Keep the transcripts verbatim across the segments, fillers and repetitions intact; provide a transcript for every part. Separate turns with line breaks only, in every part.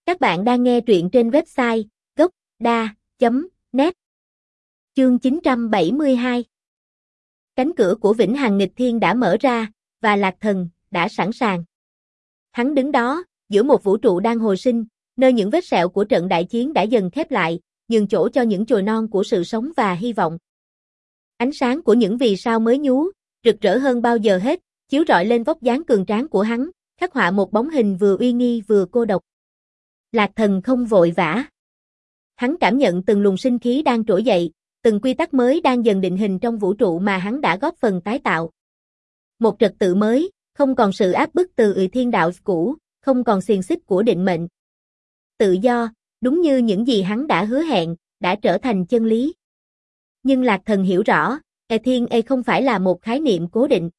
Các bạn đang nghe truyện trên website gốc đa chấm net. Chương chín trăm bảy mươi hai. Cánh cửa của Vĩnh Hằng Nghịch Thiên đã mở ra, và Lạc Thần đã sẵn sàng. Hắn đứng đó, giữa một vũ trụ đang hồi sinh, nơi những vết sẹo của trận đại chiến đã dần khép lại, nhường chỗ cho những chồi non của sự sống và hy vọng. Ánh sáng của những vì sao mới nhú, rực rỡ hơn bao giờ hết, chiếu rọi lên vóc dáng cường tráng của hắn, khắc họa một bóng hình vừa uy nghi vừa cô độc. Lạc Thần không vội vã. Hắn cảm nhận từng luồng sinh khí đang trỗi dậy, từng quy tắc mới đang dần định hình trong vũ trụ mà hắn đã góp phần tái tạo. Một trật tự mới, không còn sự áp bức từ ủy thiên đạo cũ, không còn xiềng xích của định mệnh. Tự do, đúng như những gì hắn đã hứa hẹn, đã trở thành chân lý. Nhưng Lạc Thần hiểu rõ, E Thiên E không phải là một khái niệm cố định.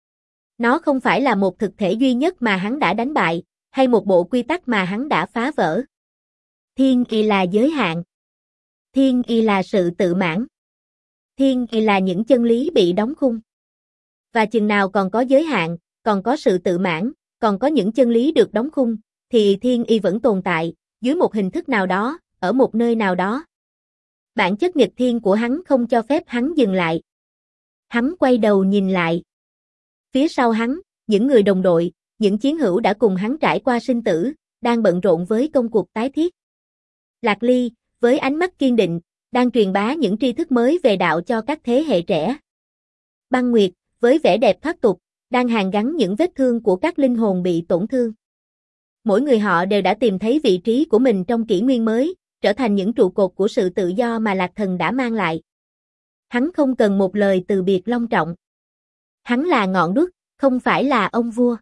Nó không phải là một thực thể duy nhất mà hắn đã đánh bại, hay một bộ quy tắc mà hắn đã phá vỡ. Thiên Y là giới hạn. Thiên Y là sự tự mãn. Thiên Y là những chân lý bị đóng khung. Và chừng nào còn có giới hạn, còn có sự tự mãn, còn có những chân lý được đóng khung, thì Thiên Y vẫn tồn tại, dưới một hình thức nào đó, ở một nơi nào đó. Bản chất nghịch thiên của hắn không cho phép hắn dừng lại. Hắn quay đầu nhìn lại. Phía sau hắn, những người đồng đội, những chiến hữu đã cùng hắn trải qua sinh tử, đang bận rộn với công cuộc tái thiết. Lạc Ly, với ánh mắt kiên định, đang truyền bá những tri thức mới về đạo cho các thế hệ trẻ. Băng Nguyệt, với vẻ đẹp thoát tục, đang hàn gắn những vết thương của các linh hồn bị tổn thương. Mỗi người họ đều đã tìm thấy vị trí của mình trong kỷ nguyên mới, trở thành những trụ cột của sự tự do mà Lạc Thần đã mang lại. Hắn không cần một lời từ biệt long trọng. Hắn là ngọn đuốc, không phải là ông vua.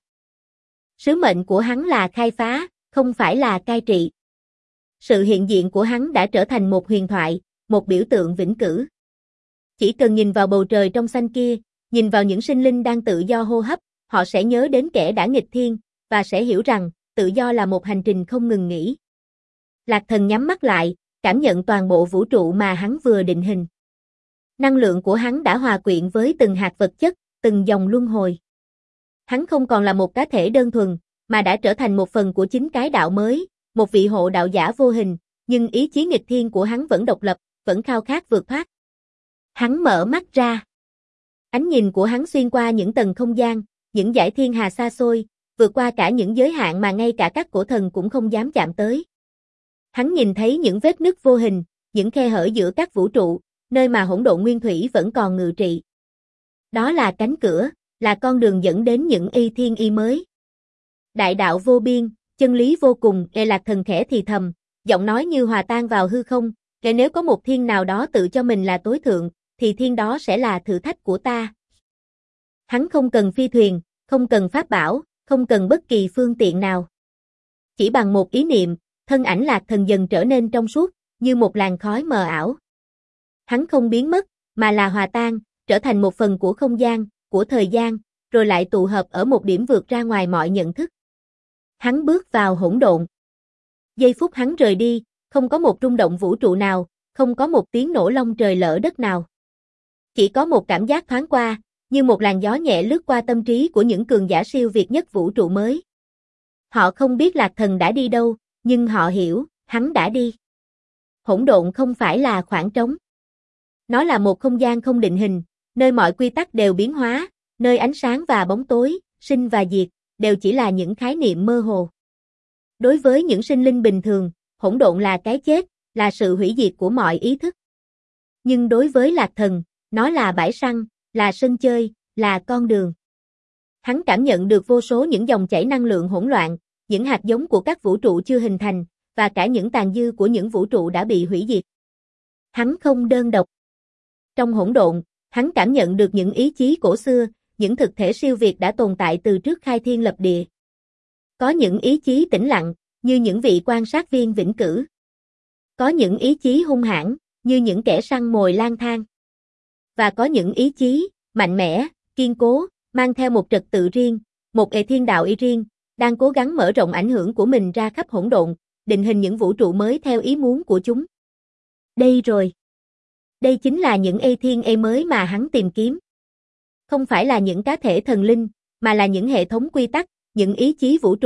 Sứ mệnh của hắn là khai phá, không phải là cai trị. Sự hiện diện của hắn đã trở thành một huyền thoại, một biểu tượng vĩnh cửu. Chỉ cần nhìn vào bầu trời trong xanh kia, nhìn vào những sinh linh đang tự do hô hấp, họ sẽ nhớ đến kẻ đã nghịch thiên, và sẽ hiểu rằng, tự do là một hành trình không ngừng nghỉ. Lạc Thần nhắm mắt lại, cảm nhận toàn bộ vũ trụ mà hắn vừa định hình. Năng lượng của hắn đã hòa quyện với từng hạt vật chất, từng dòng luân hồi. Hắn không còn là một cá thể đơn thuần, mà đã trở thành một phần của chính cái đạo mới, một vị hộ đạo giả vô hình, nhưng ý chí nghịch thiên của hắn vẫn độc lập, vẫn khao khát vượt thoát. Hắn mở mắt ra. Ánh nhìn của hắn xuyên qua những tầng không gian, những dải thiên hà xa xôi, vượt qua cả những giới hạn mà ngay cả các cổ thần cũng không dám chạm tới. Hắn nhìn thấy những vết nứt vô hình, những khe hở giữa các vũ trụ, nơi mà hỗn độn nguyên thủy vẫn còn ngự trị. Đó là cánh cửa, là con đường dẫn đến những y thiên y mới. Đại đạo vô biên, chân lý vô cùng, E Lạc Thần khẽ thì thầm, giọng nói như hòa tan vào hư không, kể nếu có một thiên nào đó tự cho mình là tối thượng, thì thiên đó sẽ là thử thách của ta. Hắn không cần phi thuyền, không cần pháp bảo, không cần bất kỳ phương tiện nào. Chỉ bằng một ý niệm, thân ảnh Lạc Thần dần trở nên trong suốt, như một làn khói mờ ảo. Hắn không biến mất, mà là hòa tan, trở thành một phần của không gian, của thời gian, rồi lại tụ hợp ở một điểm vượt ra ngoài mọi nhận thức. Hắn bước vào hỗn độn. Giây phút hắn rời đi, không có một rung động vũ trụ nào, không có một tiếng nổ long trời lở đất nào. Chỉ có một cảm giác thoáng qua, như một làn gió nhẹ lướt qua tâm trí của những cường giả siêu việt nhất vũ trụ mới. Họ không biết Lạc Thần đã đi đâu, nhưng họ hiểu, hắn đã đi. Hỗn độn không phải là khoảng trống. Nó là một không gian không định hình, nơi mọi quy tắc đều biến hóa, nơi ánh sáng và bóng tối, sinh và diệt, đều chỉ là những khái niệm mơ hồ. Đối với những sinh linh bình thường, hỗn độn là cái chết, là sự hủy diệt của mọi ý thức. Nhưng đối với Lạc Thần, nó là bãi săn, là sân chơi, là con đường. Hắn cảm nhận được vô số những dòng chảy năng lượng hỗn loạn, những hạt giống của các vũ trụ chưa hình thành, và cả những tàn dư của những vũ trụ đã bị hủy diệt. Hắn không đơn độc. Trong hỗn độn, hắn cảm nhận được những ý chí cổ xưa, những thực thể siêu việt đã tồn tại từ trước khai thiên lập địa. Có những ý chí tĩnh lặng, như những vị quan sát viên vĩnh cửu. Có những ý chí hung hãn, như những kẻ săn mồi lang thang. Và có những ý chí, mạnh mẽ, kiên cố, mang theo một trật tự riêng, một ề thiên đạo y riêng, đang cố gắng mở rộng ảnh hưởng của mình ra khắp hỗn độn, định hình những vũ trụ mới theo ý muốn của chúng. Đây rồi. Đây chính là những ê thiên ê mới mà hắn tìm kiếm. Không phải là những cá thể thần linh, mà là những hệ thống quy tắc, những ý chí vũ trụ,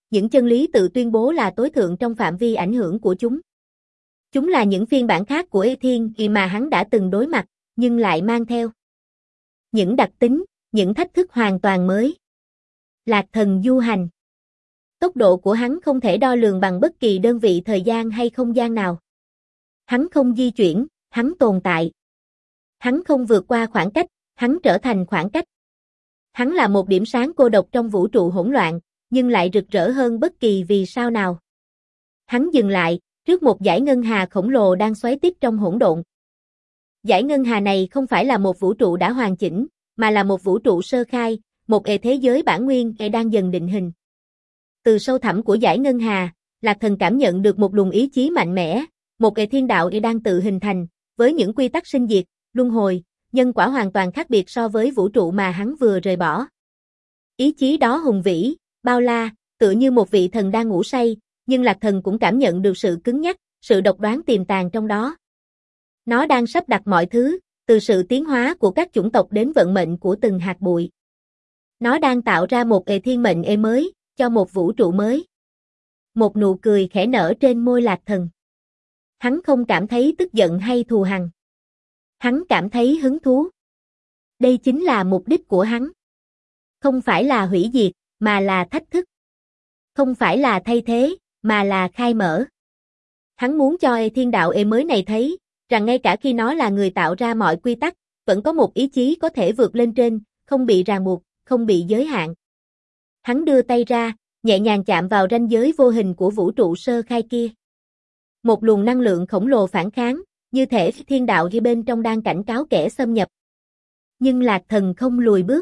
những chân lý tự tuyên bố là tối thượng trong phạm vi ảnh hưởng của chúng. Chúng là những phiên bản khác của Ê Thiên Y mà hắn đã từng đối mặt, nhưng lại mang theo những đặc tính, những thách thức hoàn toàn mới. Lạc Thần du hành. Tốc độ của hắn không thể đo lường bằng bất kỳ đơn vị thời gian hay không gian nào. Hắn không di chuyển, hắn tồn tại. Hắn không vượt qua khoảng cách, hắn trở thành khoảng cách. Hắn là một điểm sáng cô độc trong vũ trụ hỗn loạn, nhưng lại rực rỡ hơn bất kỳ vì sao nào. Hắn dừng lại, trước một dải ngân hà khổng lồ đang xoáy tiếp trong hỗn độn. Dải ngân hà này không phải là một vũ trụ đã hoàn chỉnh, mà là một vũ trụ sơ khai, một ề thế giới bản nguyên ề đang dần định hình. Từ sâu thẳm của dải ngân hà, Lạc Thần cảm nhận được một luồng ý chí mạnh mẽ, một ề thiên đạo ề đang tự hình thành, với những quy tắc sinh diệt, luân hồi, nhân quả hoàn toàn khác biệt so với vũ trụ mà hắn vừa rời bỏ. Ý chí đó hùng vĩ, bao la, tựa như một vị thần đang ngủ say, nhưng Lạc Thần cũng cảm nhận được sự cứng nhắc, sự độc đoán tiềm tàng trong đó. Nó đang sắp đặt mọi thứ, từ sự tiến hóa của các chủng tộc đến vận mệnh của từng hạt bụi. Nó đang tạo ra một ề thiên mệnh ề mới, cho một vũ trụ mới. Một nụ cười khẽ nở trên môi Lạc Thần. Hắn không cảm thấy tức giận hay thù hằn. Hắn cảm thấy hứng thú. Đây chính là mục đích của hắn. Không phải là hủy diệt, mà là thách thức. Không phải là thay thế, mà là khai mở. Hắn muốn cho ê thiên đạo ê mới này thấy, rằng ngay cả khi nó là người tạo ra mọi quy tắc, vẫn có một ý chí có thể vượt lên trên, không bị ràng buộc, không bị giới hạn. Hắn đưa tay ra, nhẹ nhàng chạm vào ranh giới vô hình của vũ trụ sơ khai kia. Một luồng năng lượng khổng lồ phản kháng, như thể thiên đạo ghi bên trong đang cảnh cáo kẻ xâm nhập. Nhưng Lạc Thần không lùi bước.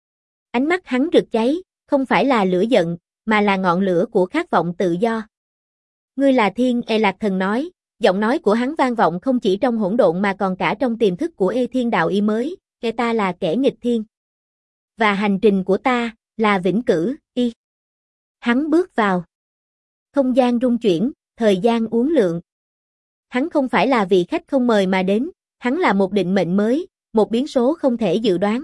Ánh mắt hắn rực cháy, không phải là lửa giận, mà là ngọn lửa của khát vọng tự do. Ngươi là thiên, ê Lạc Thần nói, giọng nói của hắn vang vọng không chỉ trong hỗn độn mà còn cả trong tiềm thức của ê thiên đạo y mới, ê ta là kẻ nghịch thiên. Và hành trình của ta, là vĩnh cửu, y. Hắn bước vào. Không gian rung chuyển, thời gian uốn lượn. Hắn không phải là vị khách không mời mà đến, hắn là một định mệnh mới, một biến số không thể dự đoán.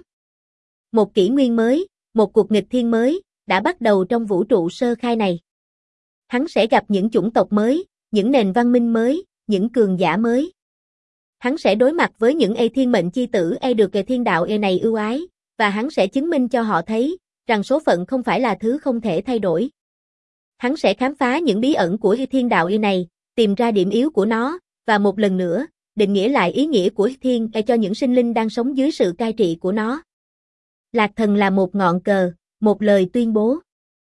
Một kỷ nguyên mới, một cuộc nghịch thiên mới, đã bắt đầu trong vũ trụ sơ khai này. Hắn sẽ gặp những chủng tộc mới, những nền văn minh mới, những cường giả mới. Hắn sẽ đối mặt với những ê thiên mệnh chi tử ê được ê thiên đạo ê này ưu ái, và hắn sẽ chứng minh cho họ thấy, rằng số phận không phải là thứ không thể thay đổi. Hắn sẽ khám phá những bí ẩn của ê thiên đạo ê này, tìm ra điểm yếu của nó, và một lần nữa, định nghĩa lại ý nghĩa của thiên ê cho những sinh linh đang sống dưới sự cai trị của nó. Lạc Thần là một ngọn cờ, một lời tuyên bố.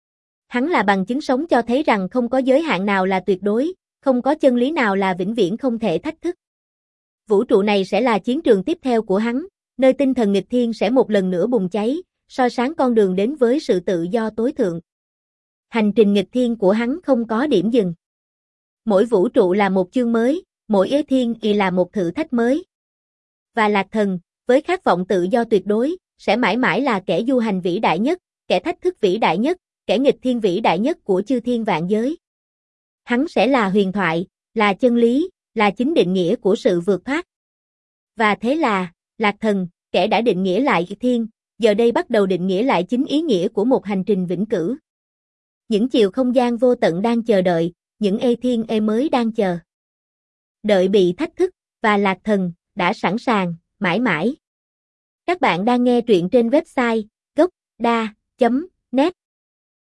Hắn là bằng chứng sống cho thấy rằng không có giới hạn nào là tuyệt đối, không có chân lý nào là vĩnh viễn không thể thách thức. Vũ trụ này sẽ là chiến trường tiếp theo của hắn, nơi tinh thần nghịch thiên sẽ một lần nữa bùng cháy, soi sáng con đường đến với sự tự do tối thượng. Hành trình nghịch thiên của hắn không có điểm dừng. Mỗi vũ trụ là một chương mới, mỗi ê thiên y là một thử thách mới. Và Lạc Thần, với khát vọng tự do tuyệt đối, sẽ mãi mãi là kẻ du hành vĩ đại nhất, kẻ thách thức vĩ đại nhất, kẻ nghịch thiên vĩ đại nhất của chư thiên vạn giới. Hắn sẽ là huyền thoại, là chân lý, là chính định nghĩa của sự vượt thoát. Và thế là, Lạc Thần, kẻ đã định nghĩa lại thiên, giờ đây bắt đầu định nghĩa lại chính ý nghĩa của một hành trình vĩnh cửu. Những chiều không gian vô tận đang chờ đợi, những ê thiên ê mới đang chờ. Đợi bị thách thức, và Lạc Thần, đã sẵn sàng, mãi mãi. Các bạn đang nghe truyện trên website gốc đa chấm net